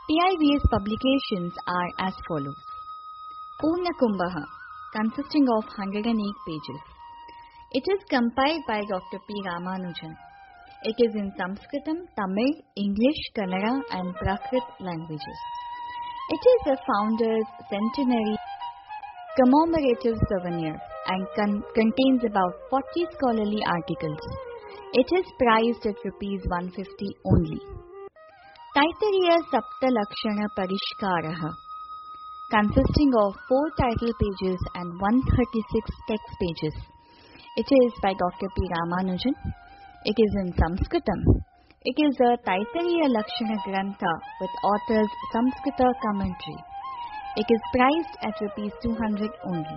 PIVS publications are as follows. Purna Kumbhaha, consisting of 108 pages. It is compiled by Dr. P. Ramanujan. It is in Sanskritam, Tamil, English, Kannada and Prakrit languages. It is a founder's centenary commemorative souvenir and contains about 40 scholarly articles. It is priced at Rs 150 only. Taittiriya Sapta Lakshana Parishkaraha, consisting of 4 title pages and 136 text pages. It is by Dr. P. Ramanujan. It is in Sanskritam. It is a Taittiriya Lakshana Grantha with author's Samskrita commentary. It is priced at Rs 200 only.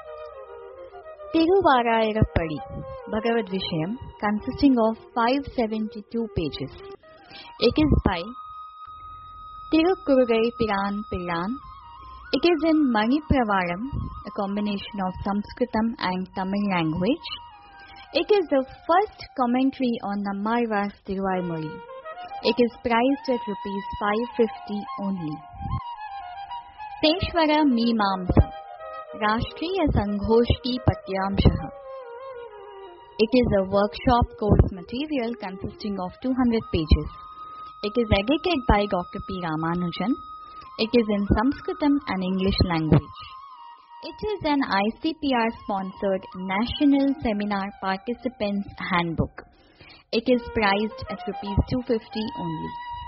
Tiruvarayarappadi, Bhagavad Vishayam, consisting of 572 pages. It is by Tirukkurugai Piran Pillan. It is in Manipravaram, a combination of Sanskritam and Tamil language. It is the first commentary on Nammalvar's Tiruvaimozhi. It is priced at Rs 550 only. Seshwara Meemamsa, Rashtriya Sanghoshti Patyamshaha. It is a workshop course material consisting of 200 pages. It is edited by Dr. P. Ramanujan. It is in Sanskritam and English language. It is an ICPR-sponsored National Seminar Participants Handbook. It is priced at Rs 250 only.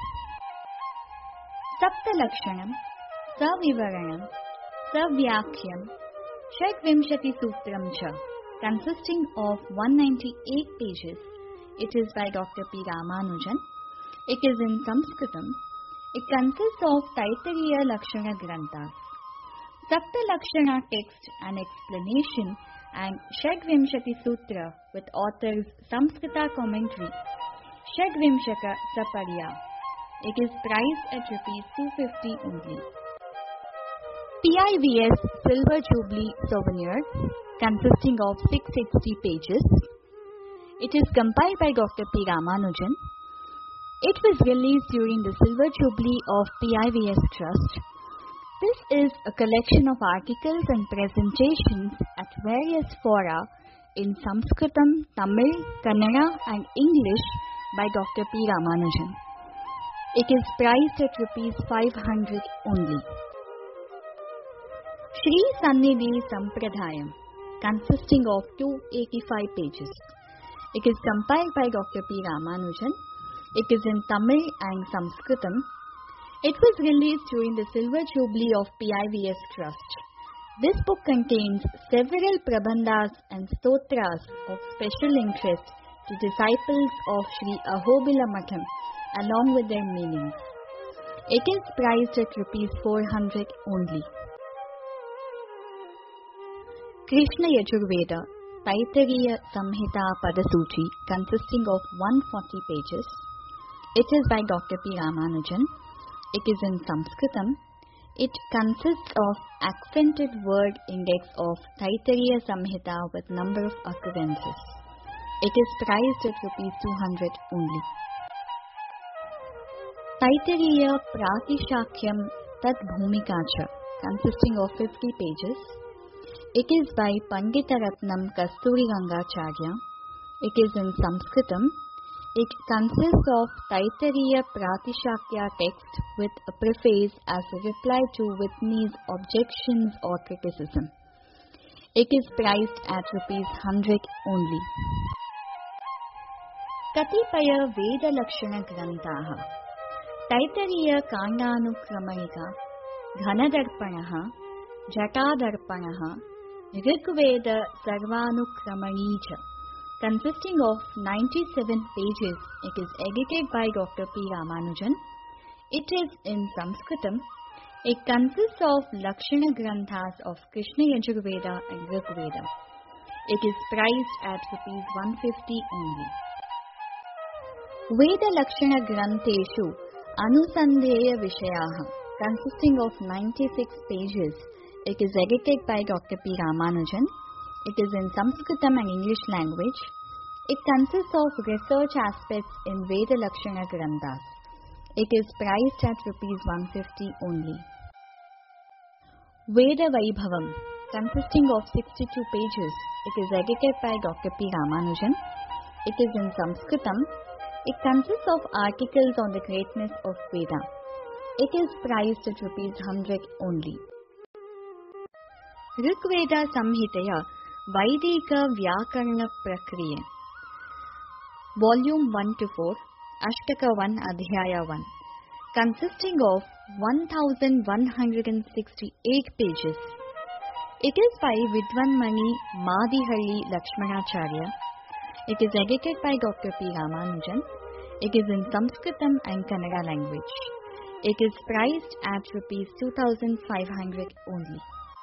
Sapta Lakshanam, Savivaranam, Savyakhyam, Shadvimshati Sutram Cha, consisting of 198 pages. It is by Dr. P. Ramanujan. It is in Sanskritam. It consists of Taittiriya Lakshana Granthas, Sapta Lakshana text and explanation, and Shadvimshati Sutra with author's Samskrita commentary, Shadvimshaka Saparya. It is priced at Rs 250 only. PIVS Silver Jubilee Souvenir, consisting of 660 pages. It is compiled by Dr. P. Ramanujan. It was released during the Silver Jubilee of PIVS Trust. This is a collection of articles and presentations at various fora in Sanskritam, Tamil, Kannada and English by Dr. P. Ramanujan. It is priced at Rs 500 only. Sri Sannidhi Sampradayam, consisting of 285 pages. It is compiled by Dr. P. Ramanujan. It is in Tamil and Sanskritam. It was released during the Silver Jubilee of PIVS Trust. This book contains several prabandhas and stotras of special interest to disciples of Sri Ahobila Matham along with their meanings. It is priced at Rs 400 only. Krishna Yajurveda, Taittiriya Samhita Padasuchi, consisting of 140 pages. It is by Dr. P. Ramanujan. It is in Sanskritam. It consists of accented word index of Taittiriya Samhita with number of occurrences. It is priced at Rs 200 only. Taittiriya Pratishakyam Tad Bhumikacha, consisting of 50 pages. It is by Pandita Ratnam Kasturi Gangacharya. It is in Sanskritam. It consists of Taittiriya Pratishakya text with a preface as a reply to Whitney's objections or criticism. It is priced at Rs 100 only. Katipaya Veda Lakshana Granthaha, Taittiriya Kandanukramanika, Ghanadarpanaha, Jatadarpanaha, Rigveda Sarvanukramanicha, consisting of 97 pages. It is edited by Dr. P. Ramanujan. It is in Sanskritam. It consists of Lakshana Granthas of Krishna Yajurveda and Rigveda. It is priced at Rs 150 only. Veda Lakshana Granteshu Anusandheya Vishayaha, consisting of 96 pages. It is edited by Dr. P. Ramanujan. It is in Sanskritam and English language. It consists of research aspects in Veda Lakshana Granthas. It is priced at rupees 150 only. Veda Vaibhavam, consisting of 62 pages, it is edited by Dr. P. Ramanujan. It is in Sanskritam. It consists of articles on the greatness of Veda. It is priced at rupees 100 only. Rigveda Samhitaya Vaidika Vyakarana Prakriya, Volume 1 to 4, Ashtaka 1, Adhyaya 1, consisting of 1168 pages. It is by Vidwanmani Madihalli Lakshmanacharya. It is edited by Dr. P. Ramanujan. It is in Sanskritam and Kannada language. It is priced at rupees 2,500 only.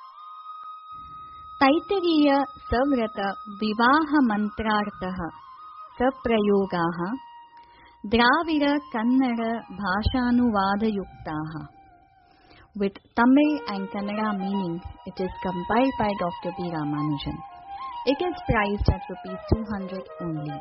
Taittiriya Savrata Vivaha Mantrartaha Saprayogaha Dravida Kannada Bhashanuvadayuktaha. With Tamil and Kannada meaning, it is compiled by Dr. B. Ramanujan. It is priced at rupees 200 only.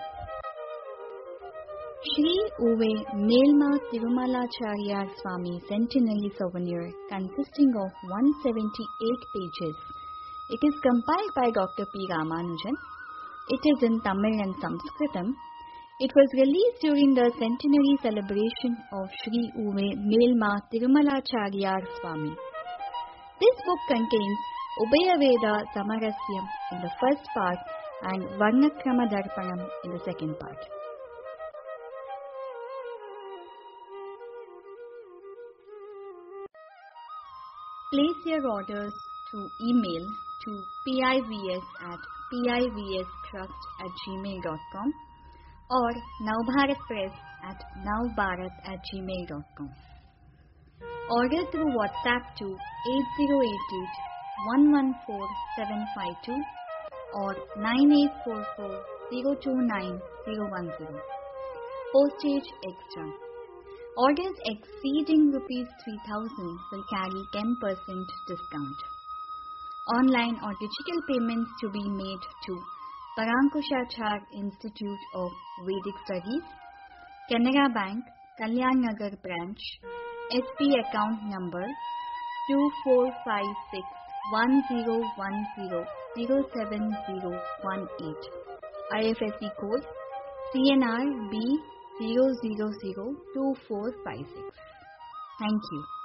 Sri Uve Melma Tirumalacharya Swami Centenary Souvenir, consisting of 178 pages. It is compiled by Dr. P. Ramanujan. It is in Tamil and Sanskritam. It was released during the centenary celebration of Sri Uve Melma Tirumalacharya Swami. This book contains Ubaya Veda Samarasyam in the first part and Varnakrama Darpanam in the second part. Place your orders through email to pivs@pivstrust@gmail.com or navbharatpress@navbharat@gmail.com. Order through WhatsApp to 8088 114 752 or 9844 029 010. Postage extra. Orders exceeding rupees 3,000 will carry 10% discount. Online or digital payments to be made to Parankushachar Institute of Vedic Studies, Canara Bank, Kalyan Nagar Branch, SP account number 24561010070018, IFSC code CNR B0002456. Thank you.